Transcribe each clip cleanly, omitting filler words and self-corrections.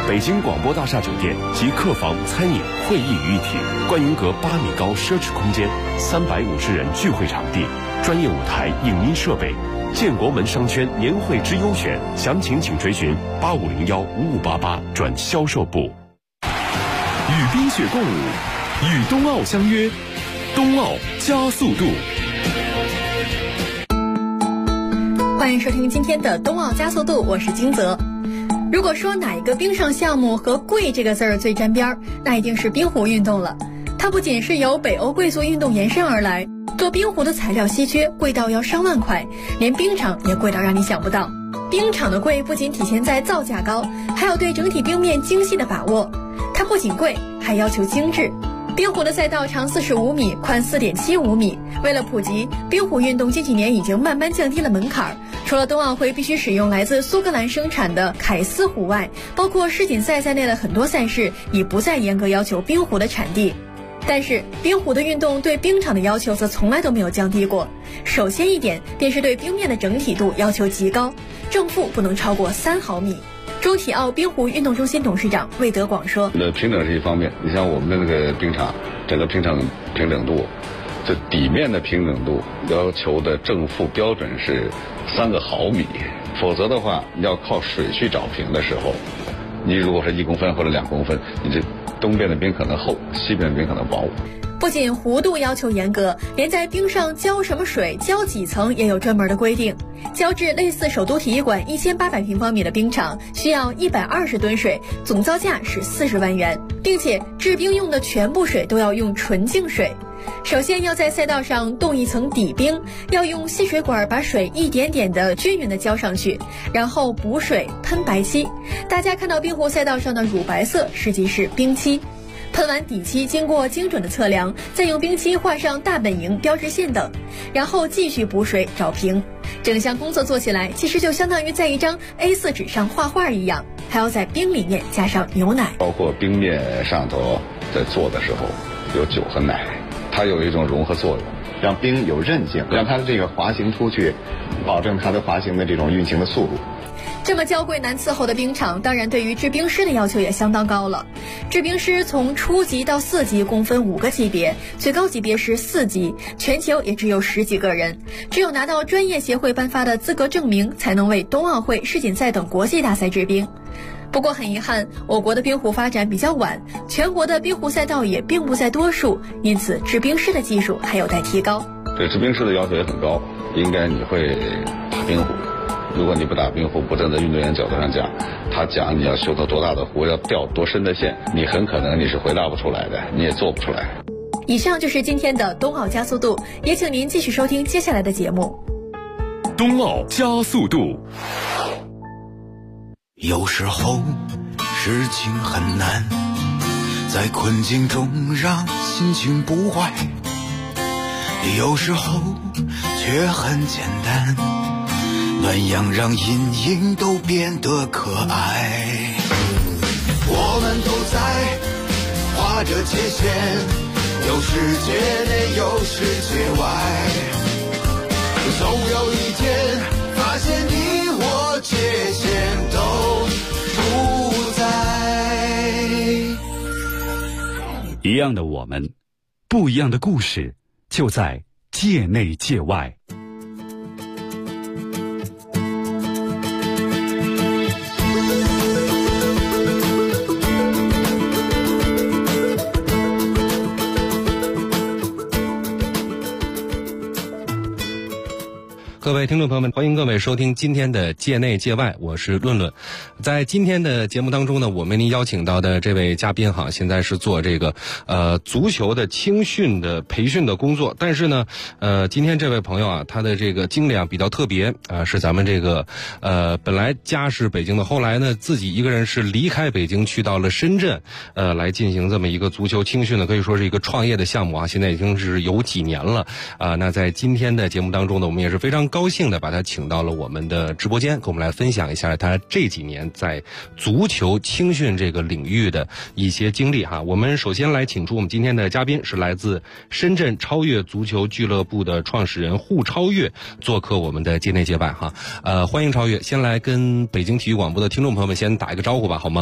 北京广播大厦酒店集客房、餐饮、会议于一体，观云阁8米高奢侈空间，350人聚会场地，专业舞台、影音设备。建国门商圈年会之优选，详情请垂询8501-5588转销售部。与冰雪共舞，与冬奥相约，冬奥加速度。 欢迎收听今天的冬奥加速度，我是金泽。如果说哪一个冰上项目和贵这个字儿最沾边儿，那一定是冰壶运动了。它不仅是由北欧贵族运动延伸而来，做冰壶的材料稀缺，贵到要上万块，连冰场也贵到让你想不到。冰场的贵不仅体现在造价高，还有对整体冰面精细的把握。它不仅贵，还要求精致。冰壶的赛道长45米，宽4.75米。为了普及，冰壶运动近几年已经慢慢降低了门槛。除了冬奥会必须使用来自苏格兰生产的凯斯壶外，包括世锦赛在内的很多赛事已不再严格要求冰壶的产地。但是冰壶的运动对冰场的要求则从来都没有降低过。首先一点便是对冰面的整体度要求极高，正负不能超过3毫米。中体奥冰壶运动中心董事长魏德广说： 平整是一方面，你像我们的那个冰场，整个平整度，这底面的平整度要求的正负标准是3个毫米，否则的话要靠水去找平的时候，你如果是1公分或者2公分，你这东边的冰可能厚，西边的冰可能薄。 不仅弧度要求严格，连在冰上浇什么水、浇几层也有专门的规定。浇制类似首都体育馆1800平方米的冰场需要120吨水，总造价是40万元，并且制冰用的全部水都要用纯净水。首先要在赛道上冻一层底冰，要用细水管把水一点点的均匀的浇上去，然后补水喷白漆。大家看到冰壶赛道上的乳白色实际是冰漆。喷完底漆，经过精准的测量，再用冰漆画上大本营、标志线等，然后继续补水找平。整项工作做起来其实就相当于在一张 A4 纸上画画一样，还要在冰里面加上牛奶。 包括冰面上头在做的时候有酒和奶，它有一种融合作用， 让冰有韧性，让它的这个滑行出去，保证它的滑行的这种运行的速度。 这么娇贵难伺候的冰场，当然对于制冰师的要求也相当高了。制冰师从初级到4级共分5个级别，最高级别是4级，全球也只有10几个人。只有拿到专业协会颁发的资格证明，才能为冬奥会、世锦赛等国际大赛制冰。不过很遗憾，我国的冰壶发展比较晚，全国的冰壶赛道也并不在多数，因此制冰师的技术还有待提高。 对制冰师的要求也很高，应该你会打冰壶。如果你不打冰壶，不站在运动员角度上讲，他讲你要修到多大的壶，要掉多深的线，你很可能你是回答不出来的，你也做不出来。 以上就是今天的冬奥加速度，也请您继续收听接下来的节目。 冬奥加速度。 有时候事情很难，在困境中让心情不坏，有时候却很简单，暖阳让阴影都变得可爱。我们都在画着界限，有世界内有世界外，总有一天发现你我界限都不在。 一样的我们，不一样的故事，就在界内界外。 各位听众朋友们，欢迎各位收听今天的界内界外，我是论论。在今天的节目当中呢，我们为您邀请到的这位嘉宾现在是做这个足球的青训的培训的工作，但是呢今天这位朋友他的这个经历比较特别是咱们这个本来家是北京的，后来呢自己一个人是离开北京去到了深圳来进行这么一个足球青训的，可以说是一个创业的项目现在已经是有几年了那在今天的节目当中呢，我们也是非常高兴的把他请到了我们的直播间，跟我们来分享一下他这几年在足球青训这个领域的一些经历我们首先来请出我们今天的嘉宾，是来自深圳超越足球俱乐部的创始人户超越，做客我们的界内界外欢迎超越。先来跟北京体育广播的听众朋友们先打一个招呼吧，好吗？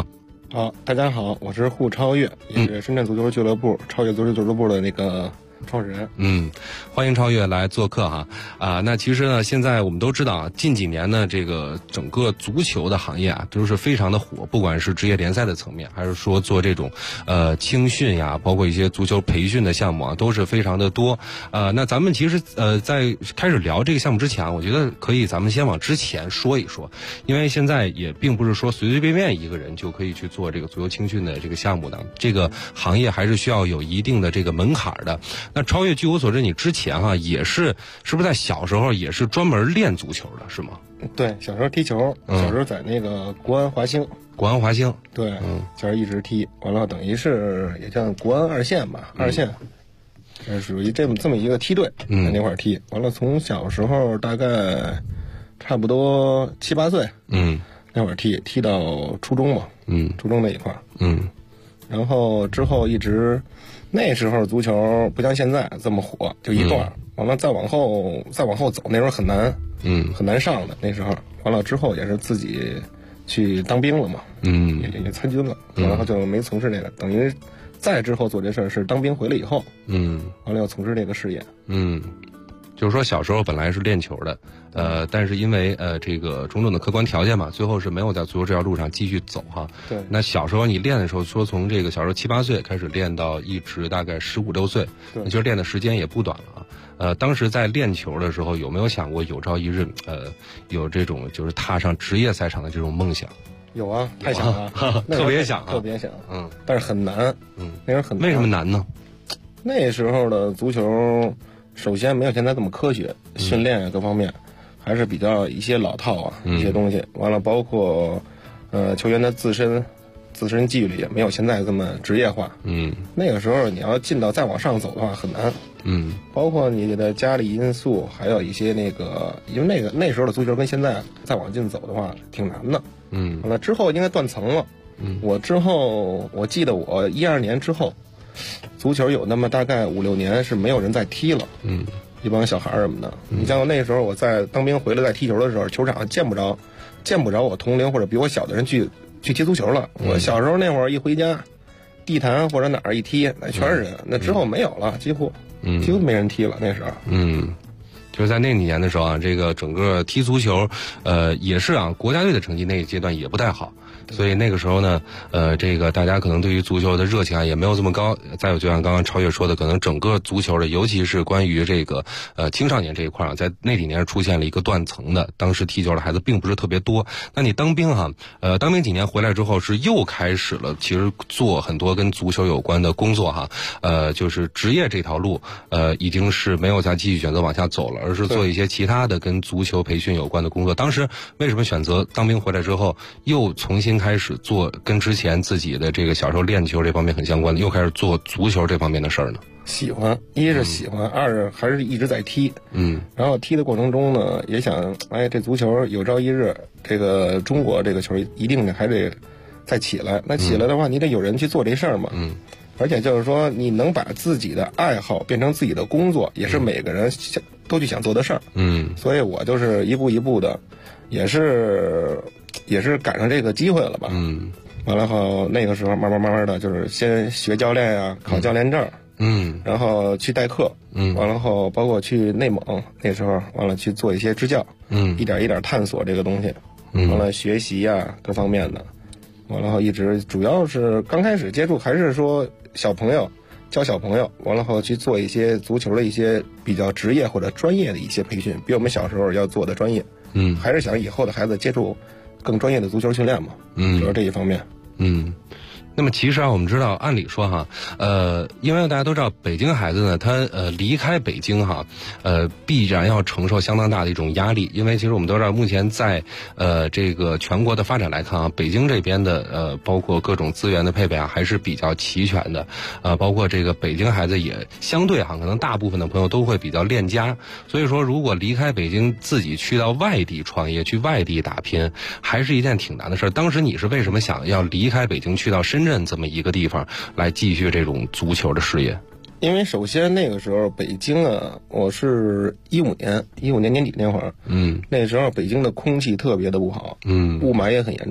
好，大家好，我是户超越，也是深圳足球俱乐部、超越足球俱乐部的那个创始人。 欢迎超越来做客哈。那其实呢，现在我们都知道啊，近几年呢，这个整个足球的行业啊，都是非常的火，不管是职业联赛的层面，还是说做这种青训呀，包括一些足球培训的项目啊，都是非常的多。那咱们其实在开始聊这个项目之前，我觉得可以咱们先往之前说一说，因为现在也并不是说随随便便一个人就可以去做这个足球青训的这个项目的，这个行业还是需要有一定的这个门槛的。那超越，据我所知，你之前也是不是在小时候也是专门练足球的，是吗？ 对，小时候踢球，小时候在那个国安华兴。 国安华兴， 对，就是一直踢，完了等于是也叫国安二线吧，二线，属于这么一个梯队，在那块儿踢。完了，从小时候大概差不多7、8岁，那会儿踢到初中嘛，初中那一块儿，然后之后一直。那时候足球不像现在这么火，就一段，完了再往后走，那时候很难，很难上的那时候。完了之后也是自己去当兵了嘛，也参军了，然后就没从事那个，等于再之后做这事儿是当兵回来以后，完了要从事这个事业， 就是说小时候本来是练球的，但是因为这个种种的客观条件嘛，最后是没有在足球这条路上继续走哈。 对。 那小时候你练的时候，说从这个小时候7、8岁开始练到一直大概15、16岁， 对， 其实练的时间也不短了啊。当时在练球的时候，有没有想过有朝一日有这种就是踏上职业赛场的这种梦想？ 有啊，太想了， 特别想， 特别想，但是很难，那时候很难。 为什么难呢？ 那时候的足球。首先没有现在这么科学，训练啊各方面还是比较一些老套啊，一些东西。完了，包括球员的自身纪律也没有现在这么职业化。那个时候你要进到再往上走的话很难。包括你的家里因素，还有一些那个，因为那时候的足球跟现在再往进走的话挺难的。完了之后应该断层了。我记得我12年之后。足球有那么大概5、6年是没有人再踢了，一帮小孩什么的。你像那时候我在当兵回来在踢球的时候，球场见不着我同龄或者比我小的人去踢足球了。我小时候那会儿一回家，地坛或者哪儿一踢，那全是人。那之后没有了，几乎没人踢了。那时候， 就是在那几年的时候啊，这个整个踢足球，也是啊，国家队的成绩那个阶段也不太好。所以那个时候呢，这个大家可能对于足球的热情啊也没有这么高。再有就像刚刚超越说的，可能整个足球的，尤其是关于这个青少年这一块啊，在那几年出现了一个断层的。当时踢球的孩子并不是特别多。那你当兵哈，当兵几年回来之后是又开始了，其实做很多跟足球有关的工作哈。就是职业这条路，已经是没有再继续选择往下走了，而是做一些其他的跟足球培训有关的工作。当时为什么选择当兵回来之后又重新开始做跟之前自己的这个小时候练球这方面很相关的，又开始做足球这方面的事儿呢？ 喜欢，一是喜欢，二是还是一直在踢。然后踢的过程中呢，也想，这足球有朝一日，这个中国这个球一定还得再起来。那起来的话，你得有人去做这事儿嘛。而且就是说，你能把自己的爱好变成自己的工作，也是每个人都去想做的事儿。所以我就是一步一步的，也是赶上这个机会了吧。完了后那个时候慢慢的就是先学教练呀，考教练证。然后去代课。完了后包括去内蒙，那时候完了去做一些支教。一点一点探索这个东西。完了学习呀各方面的。完了后一直主要是刚开始接触还是说小朋友教小朋友，完了后去做一些足球的一些比较职业或者专业的一些培训，比我们小时候要做的专业。还是想以后的孩子接触更专业的足球训练嘛。主要这一方面。 那么其实啊，我们知道，按理说哈，因为大家都知道，北京孩子呢，他离开北京哈，必然要承受相当大的一种压力，因为其实我们都知道，目前在这个全国的发展来看啊，北京这边的包括各种资源的配备啊，还是比较齐全的，包括这个北京孩子也相对哈，可能大部分的朋友都会比较恋家，所以说如果离开北京，自己去到外地创业，去外地打拼，还是一件挺难的事儿。当时你是为什么想要离开北京，去到深圳这么一个地方来继续这种足球的事业？ 因为首先那个时候北京啊，我是15年年底那会儿，那时候北京的空气特别的不好，雾霾也很严重，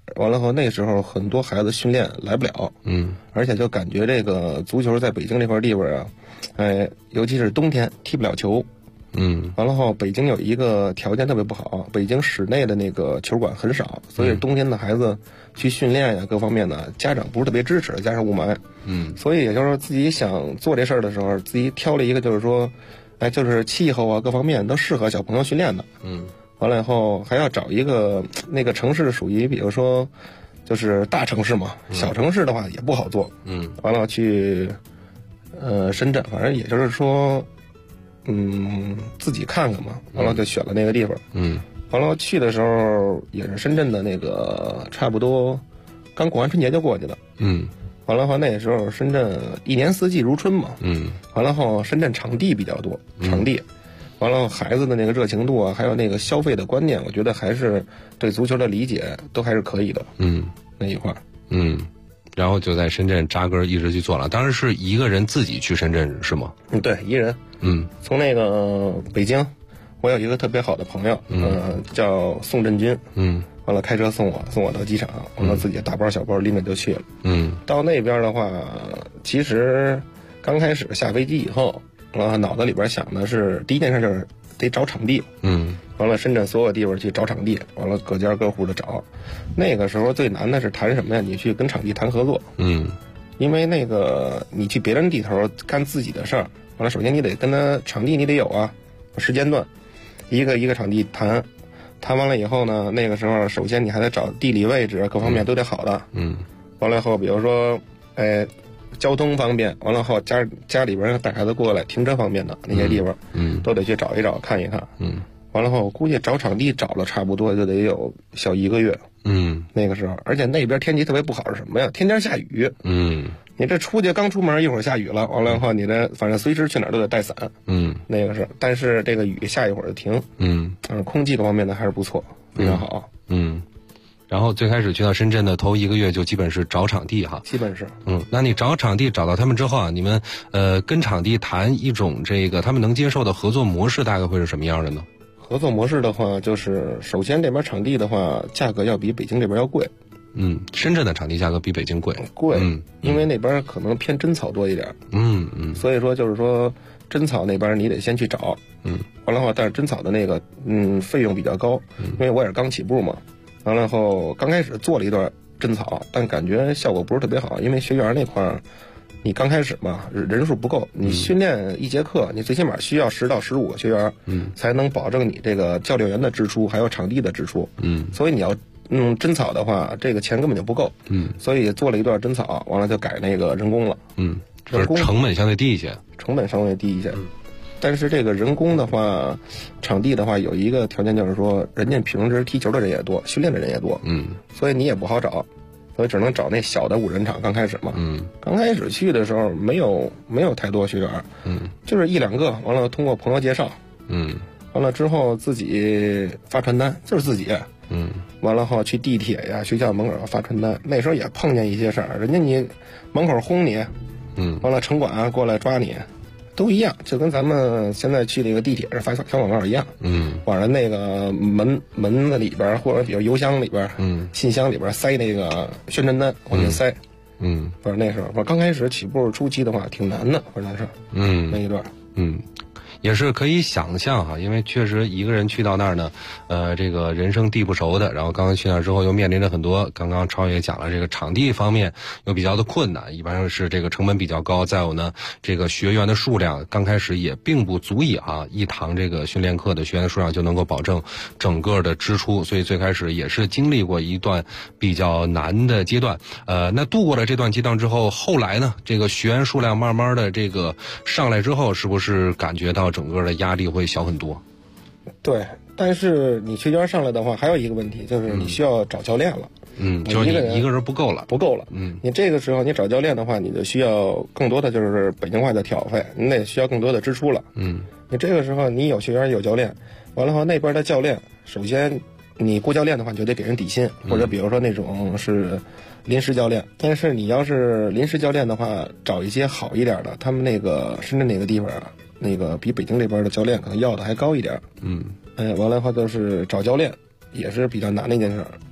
完了后那时候很多孩子训练来不了，而且就感觉这个足球在北京这块地方啊，尤其是冬天踢不了球，完了后北京有一个条件特别不好，北京室内的那个球馆很少，所以冬天的孩子去训练呀，各方面呢，家长不是特别支持，加上雾霾，所以也就是说自己想做这事儿的时候，自己挑了一个就是说，就是气候啊各方面都适合小朋友训练的，完了以后还要找一个那个城市属于比如说就是大城市嘛，小城市的话也不好做，完了去深圳，反正也就是说自己看看嘛，完了就选了那个地方，完了去的时候也是深圳的那个差不多刚过完春节就过去了，完了后那时候深圳一年四季如春嘛，完了后深圳场地比较多，场地。完了，孩子的那个热情度啊，还有那个消费的观念，我觉得还是对足球的理解都还是可以的。那一块儿， 然后就在深圳扎根一直去做了。当时是一个人自己去深圳是吗？ 对，一人。从那个北京，我有一个特别好的朋友，叫宋振军。完了开车送我到机场，完了自己大包小包拎着就去了。到那边的话，其实刚开始下飞机以后。脑子里边想的是第一件事就是得找场地，完了深圳所有地方去找场地，完了各家各户的找。那个时候最难的是谈什么呀？你去跟场地谈合作，因为那个你去别人地头干自己的事儿，完了首先你得跟他场地你得有啊，时间段，一个一个场地谈完了以后呢，那个时候首先你还得找地理位置各方面都得好的，完了以后比如说交通方便，完了后家里边带孩子过来停车方便的那些地方，都得去找一找看一看，完了后我估计找场地找了差不多就得有小1个月，那个时候，而且那边天气特别不好是什么呀？天天下雨，你这刚出门一会儿下雨了，完了后你这反正随时去哪儿都得带伞，那个是，但是这个雨下一会儿就停，空气各方面呢还是不错，非常好， 然后最开始去到深圳的头1个月就基本是找场地哈， 基本是， 那你找场地找到他们之后啊，你们跟场地谈一种这个他们能接受的合作模式，大概会是什么样的呢？ 合作模式的话，就是首先这边场地的话，价格要比北京这边要贵。 深圳的场地价格比北京贵， 因为那边可能偏真草多一点。所以说就是说真草那边你得先去找，完了后，但是真草的那个费用比较高，因为我也是刚起步嘛。完了后刚开始做了一段真草，但感觉效果不是特别好，因为学员那块儿你刚开始嘛人数不够，你训练一节课你最起码需要10到15个学员，才能保证你这个教练员的支出还有场地的支出，所以你要真草的话这个钱根本就不够，所以做了一段真草，完了就改那个人工了， 就是成本相对低一些， 但是这个人工的话，场地的话有一个条件就是说，人家平时踢球的人也多，训练的人也多，所以你也不好找，所以只能找那小的5人场。刚开始嘛，刚开始去的时候没有太多学员，就是1、2个，完了通过朋友介绍，完了之后自己发传单，就是自己，完了后去地铁呀、学校门口发传单。那时候也碰见一些事儿，人家你门口轰你，完了城管过来抓你。都一样，就跟咱们现在去这个地铁上发小广告一样，往人那个门子里边，或者比如邮箱里边，信箱里边塞那个宣传单，往进塞，反正那时候，我刚开始起步初期的话挺难的，反正是，那一段， 也是可以想象哈，因为确实一个人去到那儿呢，这个人生地不熟的，然后刚刚去那儿之后又面临着很多，刚刚超也讲了，这个场地方面又比较的困难，一般是这个成本比较高，再有呢，这个学员的数量刚开始也并不足以一堂这个训练课的学员的数量就能够保证整个的支出，所以最开始也是经历过一段比较难的阶段，那度过了这段阶段之后，后来呢，这个学员数量慢慢的这个上来之后，是不是感觉到整个的压力会小很多？ 对，但是你学员上来的话，还有一个问题就是你需要找教练了。 就是你一个人不够了。 你这个时候你找教练的话，你就需要更多的就是北京话的挑费，你得需要更多的支出了。你这个时候你有学员有教练，完了后那边的教练，首先你雇教练的话，你就得给人底薪，或者比如说那种是临时教练。但是你要是临时教练的话，找一些好一点的，他们那个深圳那个地方啊，那个比北京这边的教练可能要的还高一点。完了的话就是找教练也是比较难的一件事。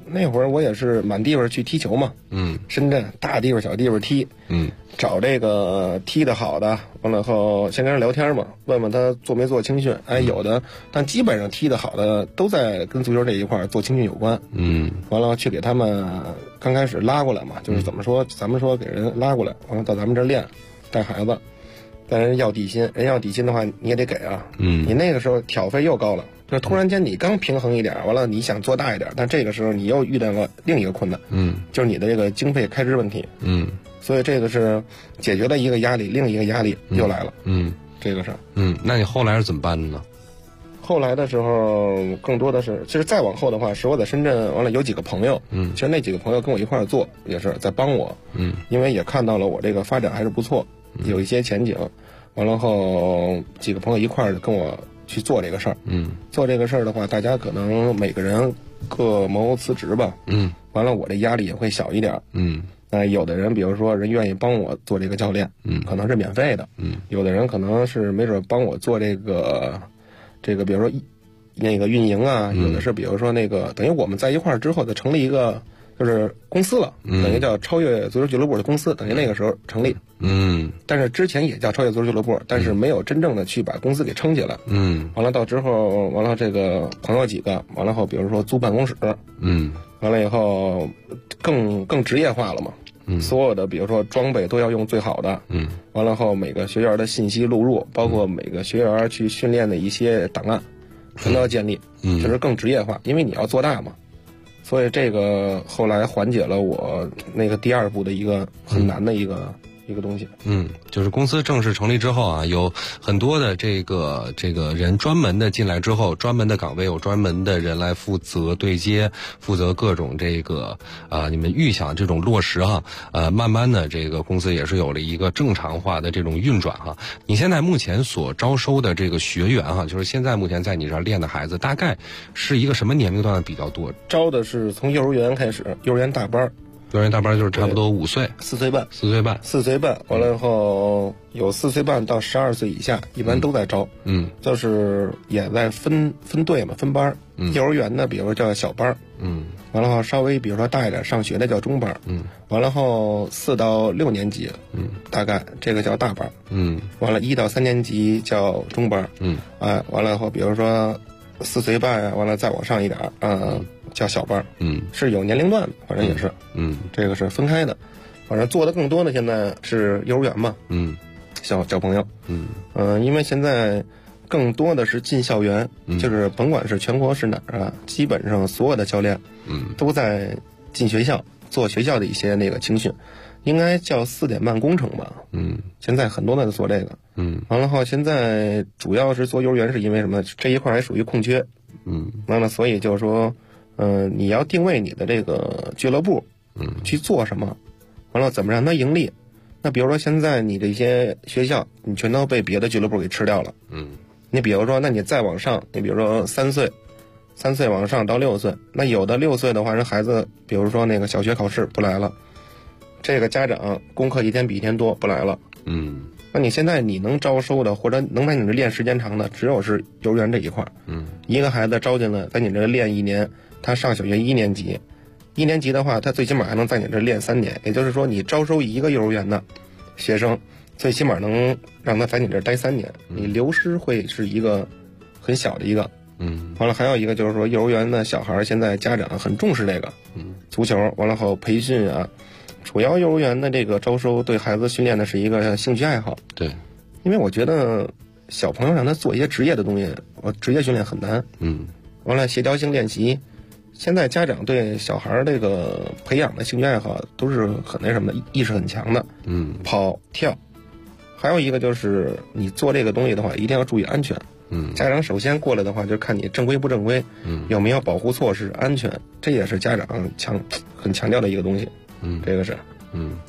那会儿我也是满地方去踢球嘛，深圳大地方小地方踢，找这个踢得好的，完了后先跟人聊天嘛，问问他做没做青训，有的，但基本上踢得好的都在跟足球这一块做青训有关，完了去给他们刚开始拉过来嘛，就是怎么说，咱们说给人拉过来，完了到咱们这练，带孩子，但人要底薪，人要底薪的话你也得给啊，你那个时候挑费又高了。就突然间你刚平衡一点，完了你想做大一点，但这个时候你又遇到了另一个困难，就是你的这个经费开支问题，所以这个是解决了一个压力，另一个压力又来了，这个是， 那你后来是怎么办的呢？ 后来的时候更多的是，其实再往后的话，是我在深圳完了有几个朋友，其实那几个朋友跟我一块儿做，也是在帮我，因为也看到了我这个发展还是不错，有一些前景，完了后几个朋友一块儿跟我去做这个事儿，做这个事儿的话，大家可能每个人各谋辞职吧，完了我这压力也会小一点，有的人比如说人愿意帮我做这个教练，可能是免费的，有的人可能是没准帮我做这个比如说那个运营啊，有的是比如说那个等于我们在一块儿之后再成立一个就是公司了，等于叫超越足球俱乐部的公司，等于那个时候成立，但是之前也叫超越足球俱乐部，但是没有真正的去把公司给撑起来，完了到之后，完了这个朋友几个，完了后比如说租办公室，完了以后更职业化了嘛，所有的比如说装备都要用最好的，完了后每个学员的信息录入，包括每个学员去训练的一些档案，全都要建立，就是更职业化，因为你要做大嘛。所以这个后来缓解了我那个第二步的一个很难的一个东西。 就是公司正式成立之后啊，有很多的这个人专门的进来之后，专门的岗位有专门的人来负责对接，负责各种这个你们预想这种落实哈，慢慢的这个公司也是有了一个正常化的这种运转哈。你现在目前所招收的这个学员哈，就是现在目前在你这儿练的孩子，大概是一个什么年龄段比较多？ 招的是从幼儿园开始，幼儿园大班。 幼儿园大班就是差不多5岁、 4岁半、 4岁半， 完了以后有4岁半到12岁以下，一般都在招，就是也在分队嘛，分班。幼儿园呢，比如说叫小班，完了后稍微比如说大一点上学的叫中班，完了后4到6年级，大概这个叫大班，完了1到3年级叫中班，完了后比如说4岁半呀，完了再往上一点，叫小班，是有年龄段的，反正也是，这个是分开的，反正做的更多的现在是幼儿园嘛，小朋友，因为现在更多的是进校园，就是甭管是全国是哪儿啊，基本上所有的教练，都在进学校做学校的一些那个青训，应该叫4点半工程吧，现在很多的做这个，完了后现在主要是做幼儿园是因为什么？这一块还属于空缺，完了所以就是说。你要定位你的这个俱乐部，去做什么，完了怎么让它盈利？那比如说现在你这些学校，你全都被别的俱乐部给吃掉了，你比如说，那你再往上，你比如说3岁往上到6岁，那有的6岁的话，人孩子比如说那个小学考试不来了，这个家长功课一天比一天多不来了，那你现在你能招收的或者能在你这练时间长的，只有是幼儿园这一块，一个孩子招进来，在你这练1年。他上小学1年级，1年级的话，他最起码还能在你这练3年，也就是说，你招收一个幼儿园的学生，最起码能让他在你这待3年，你流失会是一个很小的一个。完了还有一个就是说，幼儿园的小孩现在家长很重视这个，足球，完了后培训啊，主要幼儿园的这个招收对孩子训练的是一个兴趣爱好。 对， 因为我觉得小朋友让他做一些职业的东西，职业训练很难。完了协调性练习。现在家长对小孩这个培养的兴趣爱好都是很那什么的，意识很强的。跑跳，还有一个就是你做这个东西的话，一定要注意安全。家长首先过来的话，就看你正规不正规，有没有保护措施，安全，这也是家长很强调的一个东西。这个是。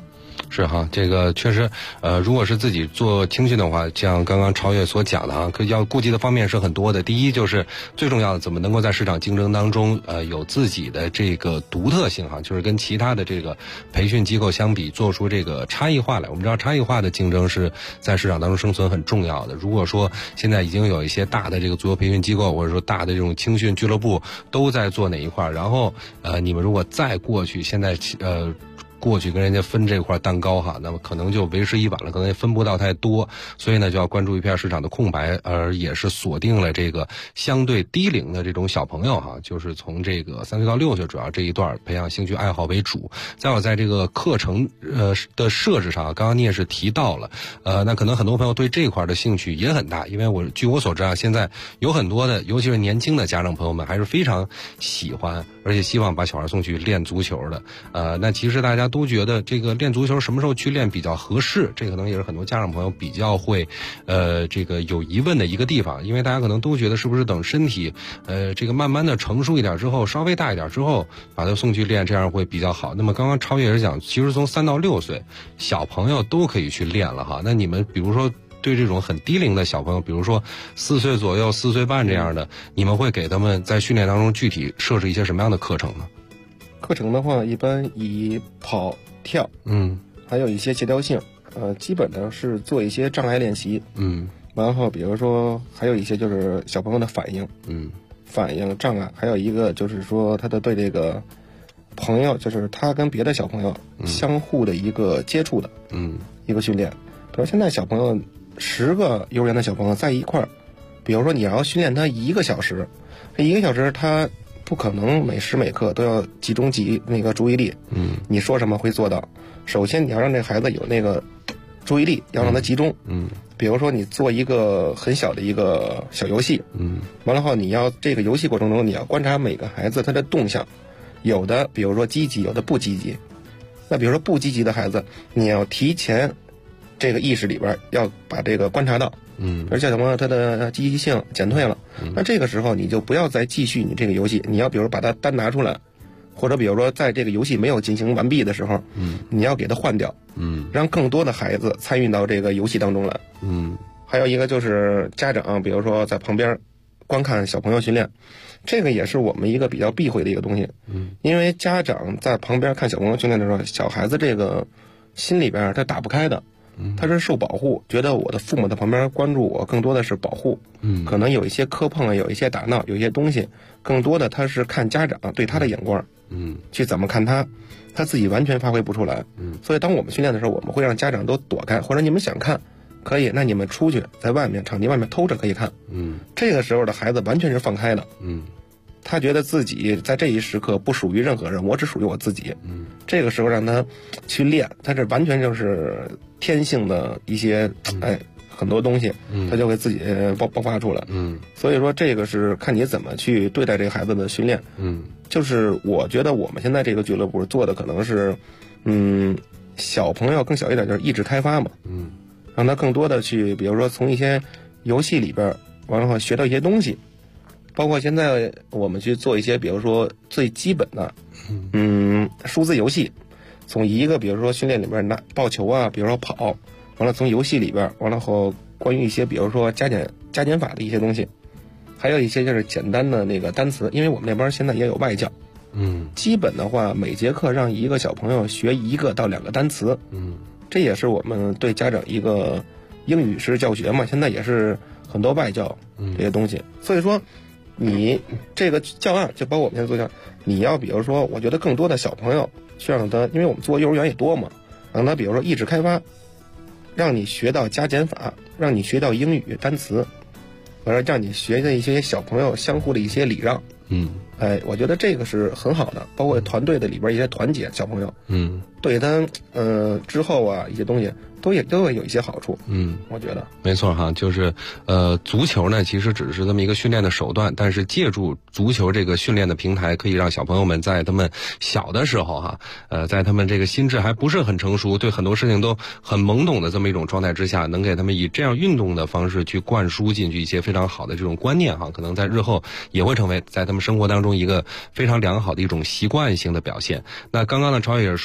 是哈，这个确实，如果是自己做青训的话，像刚刚超越所讲的哈，要顾及的方面是很多的。第一就是最重要的，怎么能够在市场竞争当中，有自己的这个独特性哈，就是跟其他的这个培训机构相比，做出这个差异化来。我们知道差异化的竞争是在市场当中生存很重要的。如果说现在已经有一些大的这个足球培训机构，或者说大的这种青训俱乐部都在做哪一块，然后你们如果再过去，现在过去跟人家分这块蛋糕哈，那么可能就为时已晚了，可能也分不到太多，所以呢就要关注一片市场的空白，而也是锁定了这个相对低龄的这种小朋友哈，就是从这个3岁到6岁主要这一段培养兴趣爱好为主。再有在这个课程的设置上，刚刚你也是提到了，那可能很多朋友对这块的兴趣也很大，因为据我所知啊，现在有很多的尤其是年轻的家长朋友们还是非常喜欢而且希望把小孩送去练足球的。那其实大家都觉得这个练足球什么时候去练比较合适，这可能也是很多家长朋友比较会这个有疑问的一个地方，因为大家可能都觉得是不是等身体这个慢慢的成熟一点之后，稍微大一点之后把他送去练，这样会比较好。那么刚刚超越也是讲，其实从3到6岁小朋友都可以去练了哈。那你们比如说对这种很低龄的小朋友，比如说4岁左右、4岁半这样的，你们会给他们在训练当中具体设置一些什么样的课程呢？ 课程的话，一般以跑、跳，还有一些协调性，基本上是做一些障碍练习，然后比如说还有一些就是小朋友的反应，反应障碍，还有一个就是说他的对这个朋友，就是他跟别的小朋友相互的一个接触的，一个训练。比如现在小朋友10个幼儿园的小朋友在一块儿，比如说你要训练他1个小时，这1个小时他不可能每时每刻都要集中那个注意力，你说什么会做到。首先你要让这孩子有那个注意力，要让他集中，比如说你做一个很小的一个小游戏，完了后你要这个游戏过程中你要观察每个孩子他的动向，有的比如说积极，有的不积极。那比如说不积极的孩子，你要提前这个意识里边要把这个观察到，而且小朋友他的积极性减退了，那这个时候你就不要再继续你这个游戏，你要比如把它单拿出来，或者比如说在这个游戏没有进行完毕的时候，你要给它换掉，让更多的孩子参与到这个游戏当中来。还有一个就是家长，比如说在旁边观看小朋友训练，这个也是我们一个比较避讳的一个东西，因为家长在旁边看小朋友训练的时候，小孩子这个心里边他打不开的。他是受保护，觉得我的父母在旁边关注我，更多的是保护。可能有一些磕碰，有一些打闹，有一些东西，更多的他是看家长对他的眼光，去怎么看他自己完全发挥不出来。所以当我们训练的时候，我们会让家长都躲开，或者你们想看可以，那你们出去在外面场地外面偷着可以看。这个时候的孩子完全是放开的。他觉得自己在这一时刻不属于任何人，我只属于我自己。这个时候让他去练，他这完全就是天性的一些很多东西，他就会自己爆发出来。所以说这个是看你怎么去对待这个孩子的训练。就是我觉得我们现在这个俱乐部做的可能是，小朋友更小一点，就是意志开发嘛。让他更多的去，比如说从一些游戏里边，完了学到一些东西。包括现在我们去做一些，比如说最基本的，数字游戏，从一个比如说训练里边拿抱球啊，比如说跑，完了从游戏里边，完了后关于一些比如说加减法的一些东西，还有一些就是简单的那个单词，因为我们那边现在也有外教，基本的话每节课让一个小朋友学1个到2个单词，这也是我们对家长一个英语式教学嘛，现在也是很多外教这些东西，所以说。你这个教案就包括我们现在做教案，你要比如说，我觉得更多的小朋友去让他，因为我们做幼儿园也多嘛，让他比如说意志开发，让你学到加减法，让你学到英语单词，完了让你学的一些小朋友相互的一些礼让。我觉得这个是很好的，包括团队的里边一些团结小朋友，对他之后啊一些东西都会有一些好处。我觉得没错哈，就是足球呢其实只是这么一个训练的手段，但是借助足球这个训练的平台，可以让小朋友们在他们小的时候哈，在他们这个心智还不是很成熟，对很多事情都很懵懂的这么一种状态之下，能给他们以这样运动的方式去灌输进去一些非常好的这种观念哈，可能在日后也会成为在他们生活当中一个非常良好的一种习惯性的表现。那刚刚呢，超越也是说，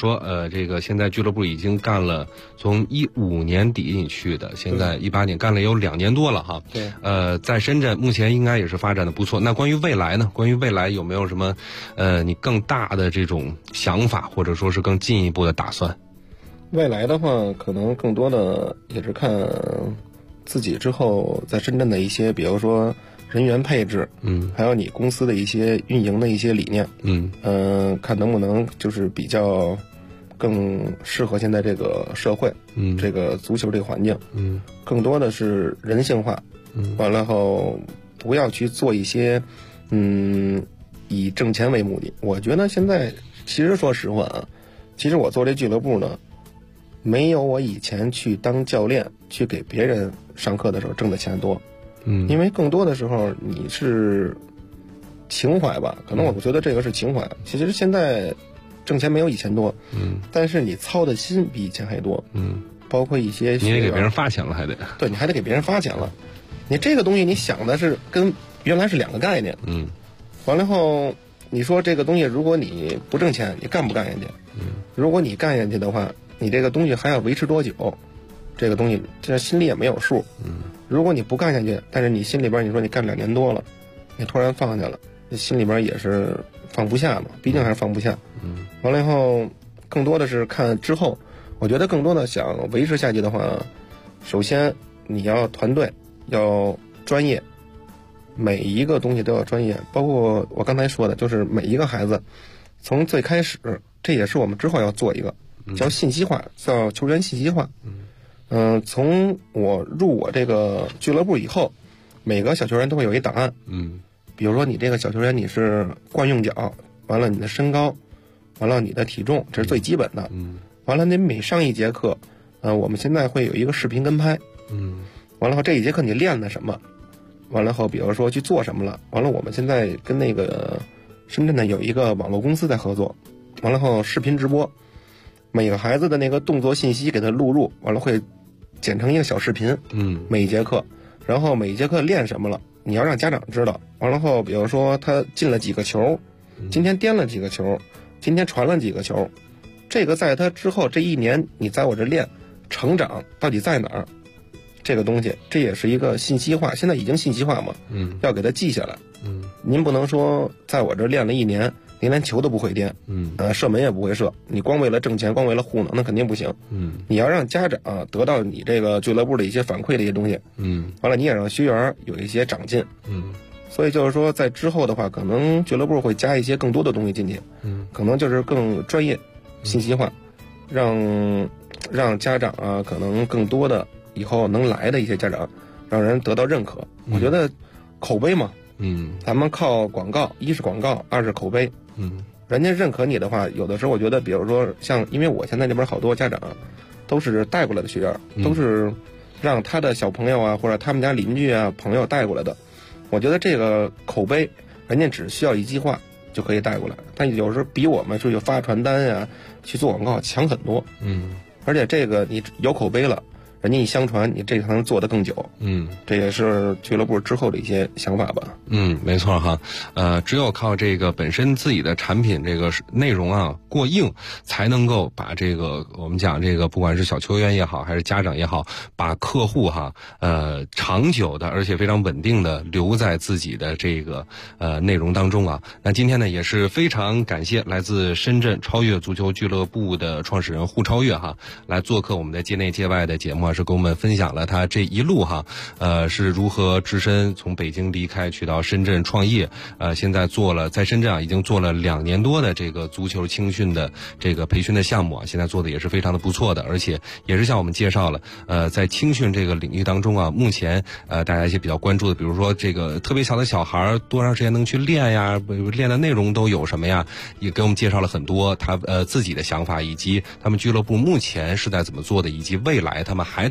这个现在俱乐部已经干了，从15年底你去的，现在18年干了有2年多了哈。 对。 在深圳目前应该也是发展的不错。那关于未来呢？关于未来有没有什么你更大的这种想法，或者说是更进一步的打算？ 未来的话，可能更多的也是看自己之后在深圳的一些，比如说人员配置，还有你公司的一些运营的一些理念，看能不能就是比较更适合现在这个社会，这个足球这个环境，更多的是人性化，完了后不要去做一些，以挣钱为目的。我觉得现在其实说实话啊，其实我做这俱乐部呢，没有我以前去当教练去给别人上课的时候挣的钱多。因为更多的时候你是情怀吧，可能我觉得这个是情怀。其实现在挣钱没有以前多，但是你操的心比以前还多，包括一些你得给别人发钱了，还得对，你还得给别人发钱了。你这个东西你想的是跟原来是2个概念，完了后你说这个东西如果你不挣钱，你干不干下去？如果你干下去的话，你这个东西还要维持多久？这个东西这心里也没有数。如果你不干下去，但是你心里边你说你干2年多了，你突然放下了，你心里边也是放不下嘛，毕竟还是放不下。完了以后，更多的是看之后，我觉得更多的想维持下去的话，首先你要团队，要专业，每一个东西都要专业，包括我刚才说的，就是每一个孩子，从最开始，这也是我们之后要做一个叫信息化，叫球员信息化。从我入我这个俱乐部以后，每个小球员都会有一档案。比如说你这个小球员你是惯用脚，完了你的身高，完了你的体重，这是最基本的。完了你每上一节课，我们现在会有一个视频跟拍。完了后这一节课你练了什么？完了后比如说去做什么了？完了我们现在跟那个深圳的有一个网络公司在合作，完了后视频直播，每个孩子的那个动作信息给他录入，完了会剪成一个小视频，每一节课，然后每一节课练什么了，你要让家长知道。完了后，比如说他进了几个球，今天颠了几个球，今天传了几个球，这个在他之后这1年你在我这练，成长到底在哪儿？这个东西，这也是一个信息化，现在已经信息化嘛，要给他记下来。您不能说在我这练了1年。您连球都不会颠，射门也不会射，你光为了挣钱，光为了糊弄，那肯定不行。你要让家长得到你这个俱乐部的一些反馈的一些东西，完了你也让学员有一些长进，所以就是说在之后的话，可能俱乐部会加一些更多的东西进去，可能就是更专业、信息化，让家长可能更多的以后能来的一些家长，让人得到认可。我觉得口碑嘛，咱们靠广告，一是广告，二是口碑。人家认可你的话，有的时候我觉得，比如说像，因为我现在这边好多家长都是带过来的学员，都是让他的小朋友或者他们家邻居朋友带过来的。我觉得这个口碑，人家只需要一句话就可以带过来，但有时候比我们出去发传单去做广告强很多。而且这个你有口碑了，人家一相传，你这个才能做得更久。这也是俱乐部之后的一些想法吧。 没错哈。只有靠这个本身自己的产品这个内容过硬，才能够把这个我们讲这个不管是小球员也好，还是家长也好，把客户长久的而且非常稳定的留在自己的这个内容当中啊。那今天呢也是非常感谢来自深圳超越足球俱乐部的创始人胡超越来做客我们的界内界外的节目，是跟我们分享了他这一路是如何只身从北京离开去到深圳创业，现在做了在深圳已经做了2年多的这个足球青训的这个培训的项目现在做的也是非常的不错的，而且也是向我们介绍了在青训这个领域当中目前大家一些比较关注的，比如说这个特别小的小孩多长时间能去练呀，练的内容都有什么呀，也给我们介绍了很多他自己的想法，以及他们俱乐部目前是在怎么做的，以及未来他们还